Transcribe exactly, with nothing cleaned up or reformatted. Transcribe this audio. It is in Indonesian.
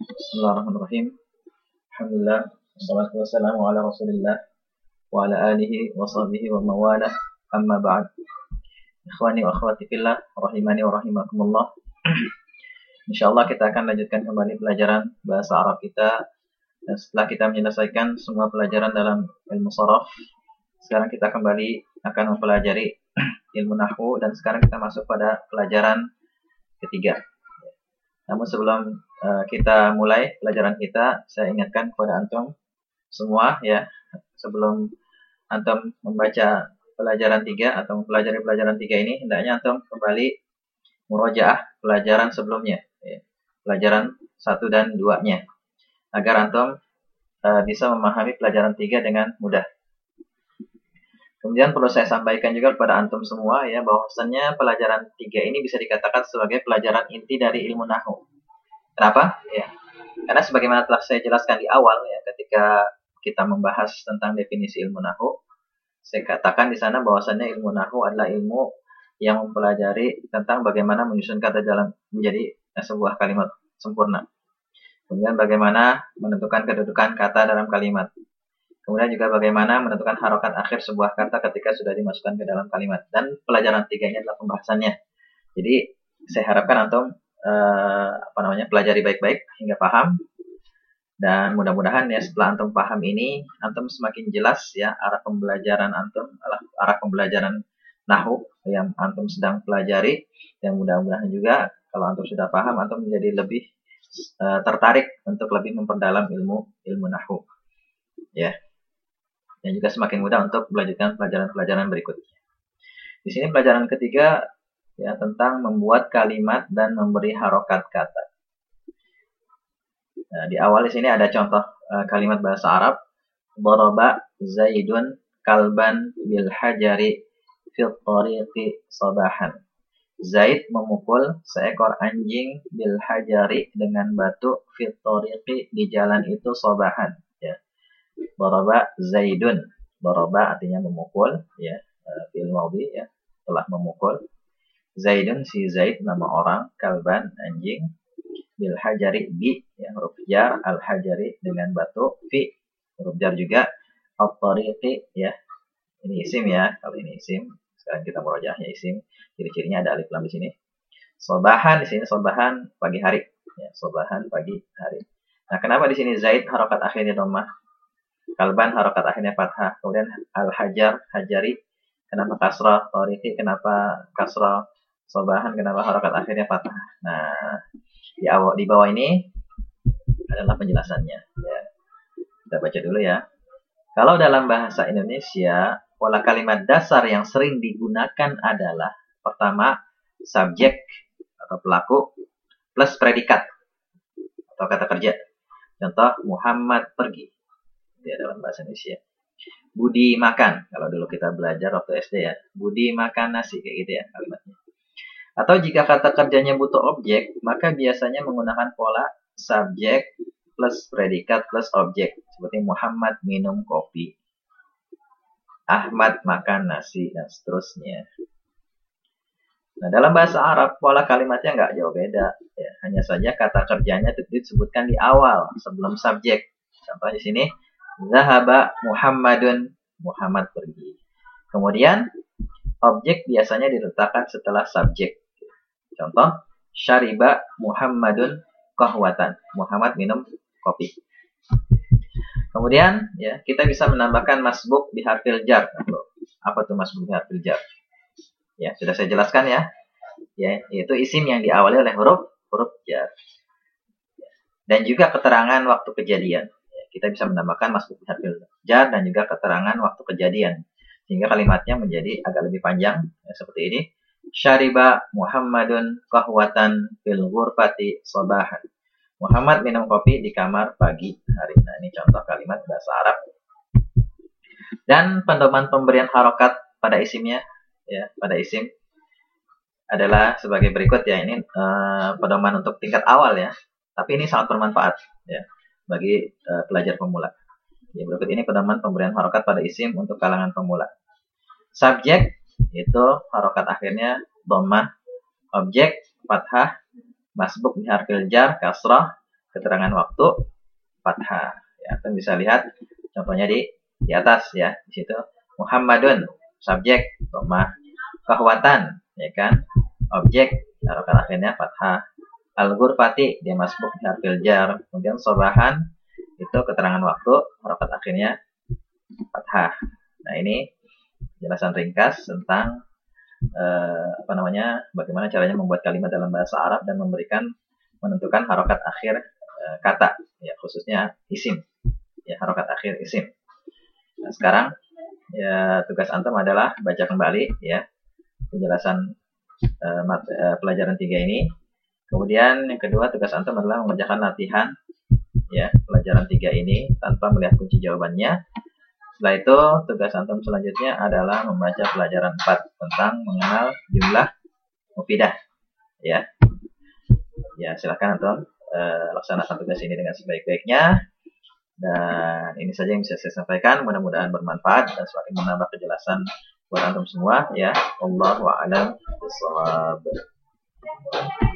Bismillahirrahmanirrahim. Alhamdulillah. Wassalatu wassalamu ala Rasulillah wa ala alihi wa sahbihi wa mawalah. Amma ba'd. Ikhwani wa akhwati fillah, rahimani wa rahimakumullah. Insyaallah kita akan lanjutkan kembali pelajaran bahasa Arab kita. Dan setelah kita menyelesaikan semua pelajaran dalam ilmu sharaf, sekarang kita kembali akan mempelajari ilmu nahwu, dan sekarang kita masuk pada pelajaran ketiga. Namun sebelum uh, kita mulai pelajaran kita, saya ingatkan kepada antum semua ya, sebelum antum membaca pelajaran tiga atau mempelajari pelajaran tiga ini, hendaknya antum kembali murojaah pelajaran sebelumnya, ya, pelajaran satu dan dua-nya, agar antum uh, bisa memahami pelajaran tiga dengan mudah. Kemudian perlu saya sampaikan juga kepada antum semua ya, bahwasannya pelajaran tiga ini bisa dikatakan sebagai pelajaran inti dari ilmu nahwu. Kenapa? Ya, karena sebagaimana telah saya jelaskan di awal ya, ketika kita membahas tentang definisi ilmu nahwu, saya katakan di sana bahwasannya ilmu nahwu adalah ilmu yang mempelajari tentang bagaimana menyusun kata dalam menjadi sebuah kalimat sempurna. Kemudian bagaimana menentukan kedudukan kata dalam kalimat. Kemudian juga bagaimana menentukan harokat akhir sebuah kata ketika sudah dimasukkan ke dalam kalimat. Dan pelajaran tiga ini adalah pembahasannya. Jadi saya harapkan antum eh, apa namanya pelajari baik-baik hingga paham. Dan mudah-mudahan ya setelah antum paham ini, antum semakin jelas ya arah pembelajaran antum, arah, arah pembelajaran nahwu yang antum sedang pelajari. Dan mudah-mudahan juga kalau antum sudah paham, antum menjadi lebih eh, tertarik untuk lebih memperdalam ilmu ilmu nahwu. Ya. Dan juga semakin mudah untuk melanjutkan pelajaran-pelajaran berikutnya. Di sini pelajaran ketiga ya tentang membuat kalimat dan memberi harokat kata. Nah, di awal di sini ada contoh uh, kalimat bahasa Arab. Daraba Zaidun kalban bil hajari fil tariqi sabahan. Zaid memukul seekor anjing bil hajari dengan batu fil tariqi di jalan itu sabahan. Ya. Daraba Zaidun. Daraba artinya memukul ya, fi'il madhi ya, telah memukul. Zaidun si Zaid nama orang, kalban anjing, bil hajari bi ya huruf jar, al hajari dengan batu, fi huruf jar juga, at-tariqi ya. Ini isim ya, kalau ini isim. Sekarang kita murojaahnya isim. Ciri-cirinya ada alif lam di sini. Sobahan di sini sobahan pagi hari ya, sobahan pagi hari. Nah, kenapa di sini Zaid harokat akhirnya dhammah? Kalban harokat akhirnya fathah. Kemudian al-hajar, hajari, kenapa kasrah? Tariqi, kenapa kasrah? Sobahan, kenapa harokat akhirnya fathah? Nah, di awal di bawah ini adalah penjelasannya. Ya. Kita baca dulu ya. Kalau dalam bahasa Indonesia, pola kalimat dasar yang sering digunakan adalah pertama, subjek atau pelaku plus predikat atau kata kerja. Contoh, Muhammad pergi. Ya, dalam bahasa Indonesia. Budi makan, kalau dulu kita belajar waktu S D ya, Budi makan nasi, kayak gitu ya kalimatnya. Atau jika kata kerjanya butuh objek, maka biasanya menggunakan pola subjek plus predikat plus objek, seperti Muhammad minum kopi, Ahmad makan nasi, dan seterusnya. Nah, dalam bahasa Arab pola kalimatnya nggak jauh beda ya, hanya saja kata kerjanya disebutkan di awal sebelum subjek. Contoh di sini, Zahaba Muhammadun, Muhammad pergi. Kemudian objek biasanya diletakkan setelah subjek. Contoh, Syariba Muhammadun qahwatan, Muhammad minum kopi. Kemudian ya kita bisa menambahkan masbuk biharfil jar. Apa tuh masbuk biharfil jar? Ya sudah saya jelaskan ya. Ya, yaitu isim yang diawali oleh huruf huruf jar. Dan juga keterangan waktu kejadian. Kita bisa menambahkan masbuk biharfil jar dan juga keterangan waktu kejadian, sehingga kalimatnya menjadi agak lebih panjang ya, seperti ini. Syariba Muhammadun qahwatan fil ghurfati sabahan. Muhammad minum kopi di kamar pagi hari. Nah, ini contoh kalimat bahasa Arab. Dan pedoman pemberian harokat pada isimnya ya, pada isim adalah sebagai berikut ya. Ini uh, pedoman untuk tingkat awal ya, tapi ini sangat bermanfaat ya bagi uh, pelajar pemula. Ya, berikut ini pedoman pemberian harokat pada isim untuk kalangan pemula. Subjek itu harokat akhirnya dhammah, objek fathah, masbuk biharfil jar kasrah, keterangan waktu fathah. Ya, kita bisa lihat contohnya di di atas ya. Di situ Muhammadun subjek dhammah, kahwatan ya kan objek harokat akhirnya fathah. Al-ghurfati dia masbuk harfil jar. Kemudian sobahan itu keterangan waktu harokat akhirnya fathah. Nah, ini penjelasan ringkas tentang eh, apa namanya bagaimana caranya membuat kalimat dalam bahasa Arab dan memberikan menentukan harokat akhir eh, kata ya, khususnya isim ya, harokat akhir isim. Nah, sekarang ya tugas antum adalah baca kembali ya penjelasan uh, mat, uh, pelajaran tiga ini. Kemudian yang kedua tugas antum adalah mengerjakan latihan ya pelajaran tiga ini tanpa melihat kunci jawabannya. Setelah itu tugas antum selanjutnya adalah membaca pelajaran empat tentang mengenal jumlah mufidah ya. Ya silakan antum uh, laksanakan tugas ini dengan sebaik-baiknya. Dan ini saja yang bisa saya sampaikan, mudah-mudahan bermanfaat dan semakin menambah kejelasan buat antum semua ya. Allahu a'lam bishawab.